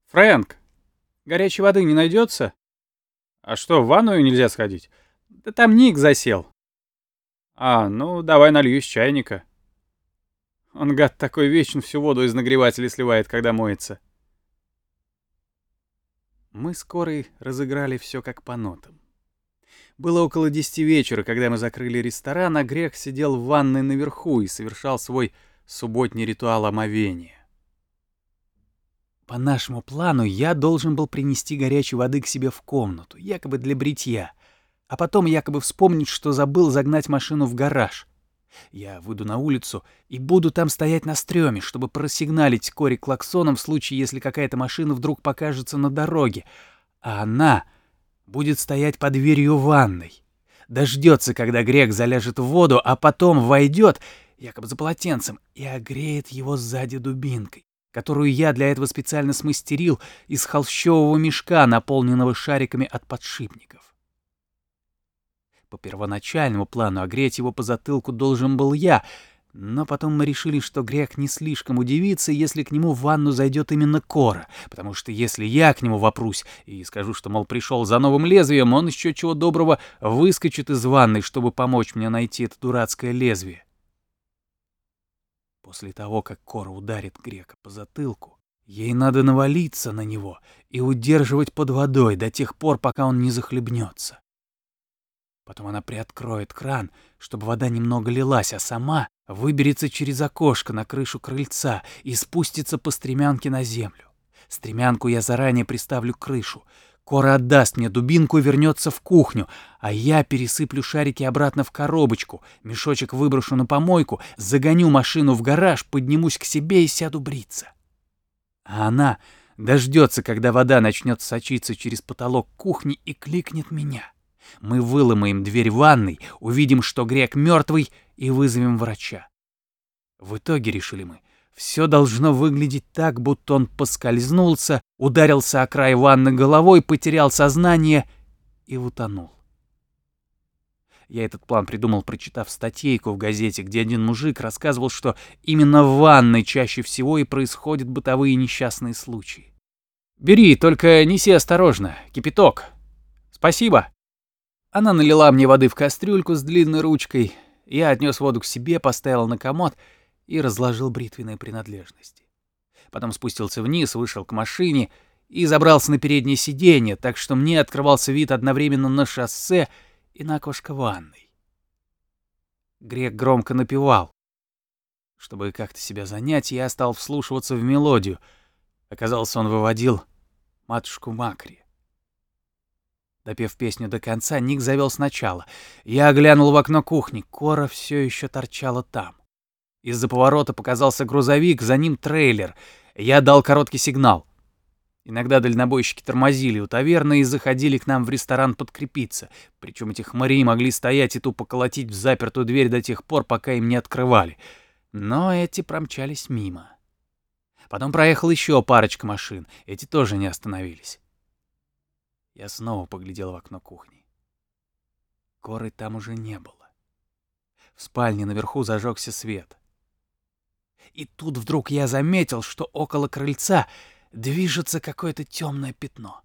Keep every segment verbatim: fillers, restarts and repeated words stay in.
Фрэнк, горячей воды не найдется? А что, в ванную нельзя сходить? Да там Ник засел. А, ну давай налью из чайника. Он, гад, такой вечно всю воду из нагревателя сливает, когда моется. Мы с Корой разыграли все как по нотам. Было около десяти вечера, когда мы закрыли ресторан, а Грег сидел в ванной наверху и совершал свой субботний ритуал омовения. По нашему плану я должен был принести горячей воды к себе в комнату, якобы для бритья, а потом якобы вспомнить, что забыл загнать машину в гараж. Я выйду на улицу и буду там стоять на стрёме, чтобы просигналить Коре клаксоном в случае, если какая-то машина вдруг покажется на дороге, а она будет стоять под дверью ванной. Дождется, когда Грег заляжет в воду, а потом войдет, якобы за полотенцем, и огреет его сзади дубинкой, которую я для этого специально смастерил из холщового мешка, наполненного шариками от подшипников. По первоначальному плану огреть его по затылку должен был я, но потом мы решили, что Грег не слишком удивится, если к нему в ванну зайдет именно Кора, потому что если я к нему вопрусь и скажу, что, мол, пришел за новым лезвием, он еще чего доброго выскочит из ванной, чтобы помочь мне найти это дурацкое лезвие. После того, как Кора ударит Грега по затылку, ей надо навалиться на него и удерживать под водой до тех пор, пока он не захлебнется. Потом она приоткроет кран, чтобы вода немного лилась, а сама выберется через окошко на крышу крыльца и спустится по стремянке на землю. Стремянку я заранее приставлю к крышу. Кора отдаст мне дубинку и вернется в кухню, а я пересыплю шарики обратно в коробочку, мешочек выброшу на помойку, загоню машину в гараж, поднимусь к себе и сяду бриться. А она дождется, когда вода начнет сочиться через потолок кухни и кликнет меня. Мы выломаем дверь ванной, увидим, что Грег мертвый, и вызовем врача. В итоге, решили мы, все должно выглядеть так, будто он поскользнулся, ударился о край ванны головой, потерял сознание и утонул. Я этот план придумал, прочитав статейку в газете, где один мужик рассказывал, что именно в ванной чаще всего и происходят бытовые несчастные случаи. «Бери, только неси осторожно, кипяток. Спасибо». Она налила мне воды в кастрюльку с длинной ручкой, я отнес воду к себе, поставил на комод и разложил бритвенные принадлежности. Потом спустился вниз, вышел к машине и забрался на переднее сиденье, так что мне открывался вид одновременно на шоссе и на окошко ванной. Грег громко напевал. Чтобы как-то себя занять, я стал вслушиваться в мелодию. Оказалось, он выводил «Матушку Макри». Допев песню до конца, Ник завел сначала. Я глянул в окно кухни. Кора все еще торчала там. Из-за поворота показался грузовик, за ним трейлер. Я дал короткий сигнал. Иногда дальнобойщики тормозили у таверны и заходили к нам в ресторан подкрепиться. Причем эти хмари могли стоять и тупо колотить в запертую дверь до тех пор, пока им не открывали. Но эти промчались мимо. Потом проехала еще парочка машин. Эти тоже не остановились. Я снова поглядел в окно кухни. Коры там уже не было. В спальне наверху зажегся свет. И тут вдруг я заметил, что около крыльца движется какое-то темное пятно.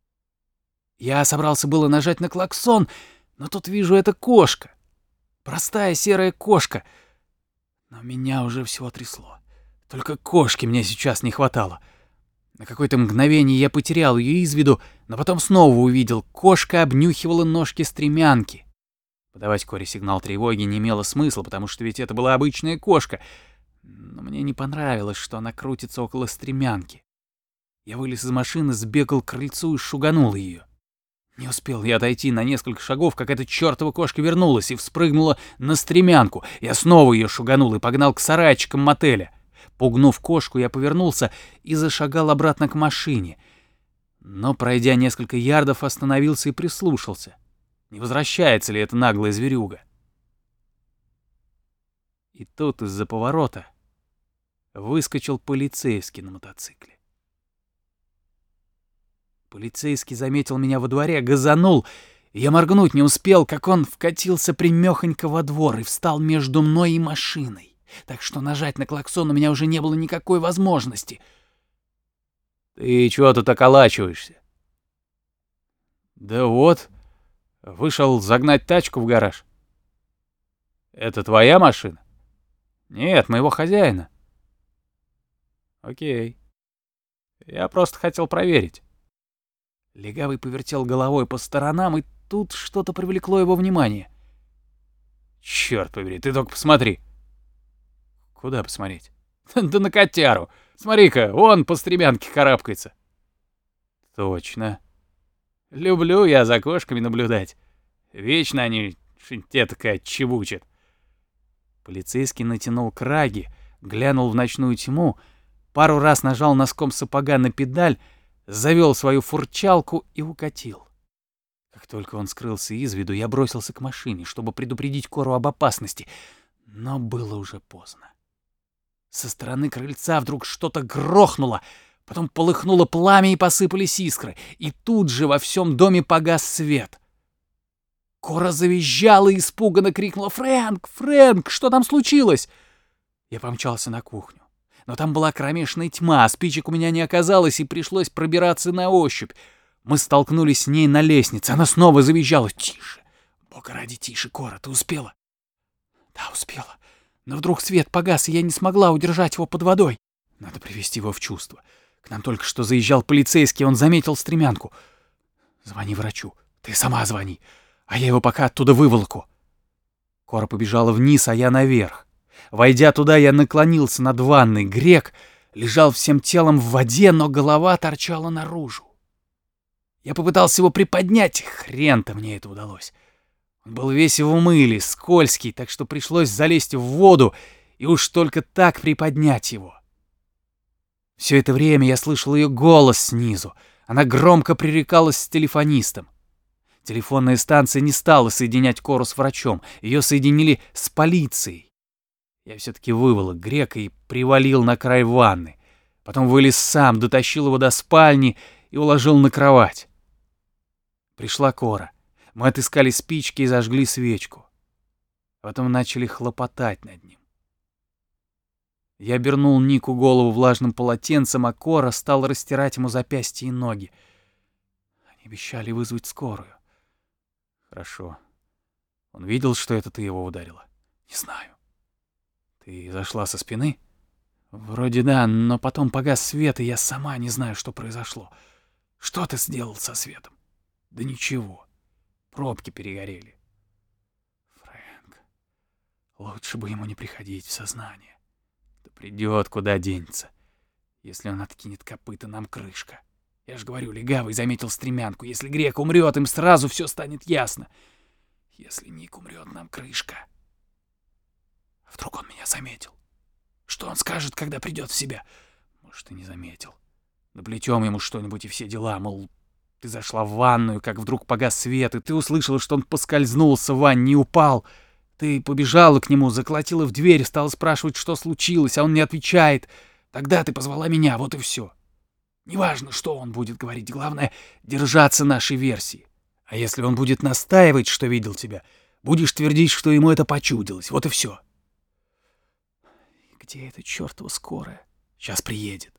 Я собрался было нажать на клаксон, но тут вижу, это кошка. Простая серая кошка. Но меня уже всего трясло. Только кошки мне сейчас не хватало. На какое-то мгновение я потерял ее из виду, но потом снова увидел. Кошка обнюхивала ножки стремянки. Подавать Коре сигнал тревоги не имело смысла, потому что ведь это была обычная кошка. Но мне не понравилось, что она крутится около стремянки. Я вылез из машины, сбегал к крыльцу и шуганул ее. Не успел я отойти на несколько шагов, как эта чертова кошка вернулась и вспрыгнула на стремянку. Я снова ее шуганул и погнал к сарайчикам мотеля. Пугнув кошку, я повернулся и зашагал обратно к машине. Но, пройдя несколько ярдов, остановился и прислушался. Не возвращается ли эта наглая зверюга? И тут из-за поворота выскочил полицейский на мотоцикле. Полицейский заметил меня во дворе, газанул. Я моргнуть не успел, как он вкатился прямёхонько во двор и встал между мной и машиной. Так что нажать на клаксон у меня уже не было никакой возможности. Ты чего тут околачиваешься? Да вот, вышел загнать тачку в гараж. Это твоя машина? Нет, моего хозяина. Окей. Я просто хотел проверить. Легавый повертел головой по сторонам, и тут что-то привлекло его внимание. Черт побери, ты только посмотри. Куда посмотреть? Да на котяру. Смотри-ка, он по стремянке карабкается. Точно. Люблю я за кошками наблюдать. Вечно они те такая чебучат. Полицейский натянул краги, глянул в ночную тьму, пару раз нажал носком сапога на педаль, завел свою фурчалку и укатил. Как только он скрылся из виду, я бросился к машине, чтобы предупредить Кору об опасности, но было уже поздно. Со стороны крыльца вдруг что-то грохнуло, потом полыхнуло пламя и посыпались искры, и тут же во всем доме погас свет. Кора завизжала и испуганно крикнула: «Фрэнк! Фрэнк! Что там случилось?» Я помчался на кухню. Но там была кромешная тьма, а спичек у меня не оказалось, и пришлось пробираться на ощупь. Мы столкнулись с ней на лестнице. Она снова завизжала. «Тише! Бога ради, тише, Кора, ты успела?» «Да, успела. Но вдруг свет погас, и я не смогла удержать его под водой. Надо привести его в чувство. К нам только что заезжал полицейский, он заметил стремянку. Звони врачу. Ты сама звони, а я его пока оттуда выволоку». Кора побежала вниз, а я наверх. Войдя туда, я наклонился над ванной. Грек лежал всем телом в воде, но голова торчала наружу. Я попытался его приподнять, хрен-то мне это удалось. Он был весь в мыле, скользкий, так что пришлось залезть в воду и уж только так приподнять его. Все это время я слышал ее голос снизу. Она громко пререкалась с телефонистом. Телефонная станция не стала соединять Кору с врачом. Ее соединили с полицией. Я все-таки выволок Грека и привалил на край ванны. Потом вылез сам, дотащил его до спальни и уложил на кровать. Пришла Кора. Мы отыскали спички и зажгли свечку. Потом начали хлопотать над ним. Я обернул Нику голову влажным полотенцем, а Кора стала растирать ему запястья и ноги. Они обещали вызвать скорую. Хорошо. Он видел, что это ты его ударила? Не знаю. Ты зашла со спины? Вроде да, но потом погас свет, и я сама не знаю, что произошло. Что ты сделал со светом? Да ничего. Пробки перегорели. Фрэнк, лучше бы ему не приходить в сознание. Да придет, куда денется. Если он откинет копыта, нам крышка. Я же говорю, легавый заметил стремянку. Если Грек умрет, им сразу все станет ясно. Если Ник умрет, нам крышка. А вдруг он меня заметил? Что он скажет, когда придет в себя? Может, и не заметил. Наплетем ему что-нибудь и все дела, мол, ты зашла в ванную, как вдруг погас свет, и ты услышала, что он поскользнулся в ванне и упал. Ты побежала к нему, заколотила в дверь, стала спрашивать, что случилось, а он не отвечает. Тогда ты позвала меня, вот и все. Неважно, что он будет говорить, главное — держаться нашей версии. А если он будет настаивать, что видел тебя, будешь твердить, что ему это почудилось, вот и все. Где эта чертова скорая? Сейчас приедет.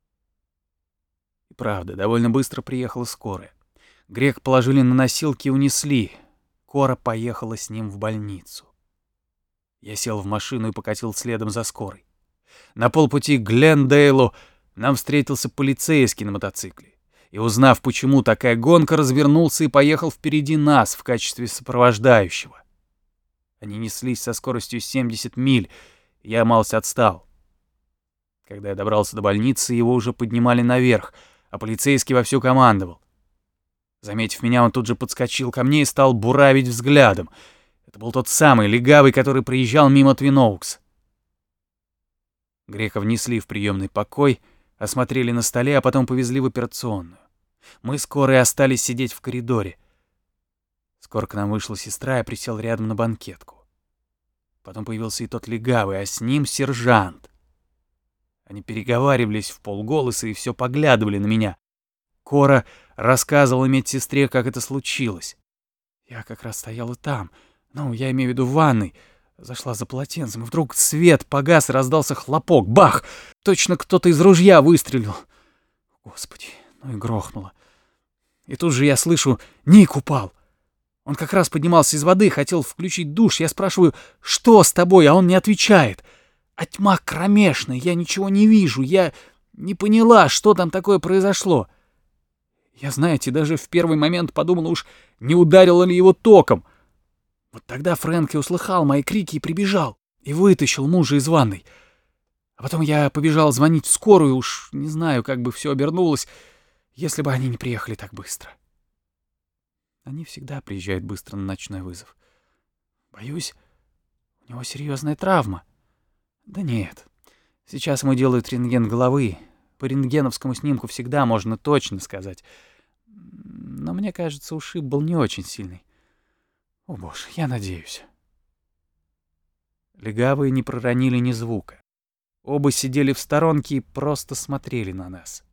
И правда, довольно быстро приехала скорая. Грека положили на носилки и унесли. Кора поехала с ним в больницу. Я сел в машину и покатил следом за скорой. На полпути к Глендейлу нам встретился полицейский на мотоцикле. И, узнав, почему такая гонка, развернулся и поехал впереди нас в качестве сопровождающего. Они неслись со скоростью семьдесят миль, и я малость отстал. Когда я добрался до больницы, его уже поднимали наверх, а полицейский вовсю командовал. Заметив меня, он тут же подскочил ко мне и стал буравить взглядом. Это был тот самый легавый, который приезжал мимо Твин-Оукс. Грека внесли в приемный покой, осмотрели на столе, а потом повезли в операционную. Мы скоро и остались сидеть в коридоре. Скоро к нам вышла сестра и присел рядом на банкетку. Потом появился и тот легавый, а с ним сержант. Они переговаривались вполголоса и все поглядывали на меня. Кора рассказывала медсестре, как это случилось. Я как раз стояла там, ну, я имею в виду в ванной. Зашла за полотенцем, и вдруг свет погас, и раздался хлопок. Бах! Точно кто-то из ружья выстрелил. Господи, ну и грохнуло. И тут же я слышу, Ник упал. Он как раз поднимался из воды, хотел включить душ. Я спрашиваю, что с тобой, а он не отвечает. А тьма кромешная, я ничего не вижу, я не поняла, что там такое произошло. Я, знаете, даже в первый момент подумала, уж не ударило ли его током. Вот тогда Фрэнки услыхал мои крики и прибежал, и вытащил мужа из ванной. А потом я побежал звонить в скорую, уж не знаю, как бы все обернулось, если бы они не приехали так быстро. Они всегда приезжают быстро на ночной вызов. Боюсь, у него серьезная травма. Да нет, сейчас ему делают рентген головы. По рентгеновскому снимку всегда можно точно сказать. Но мне кажется, ушиб был не очень сильный. О боже, я надеюсь. Легавые не проронили ни звука. Оба сидели в сторонке и просто смотрели на нас.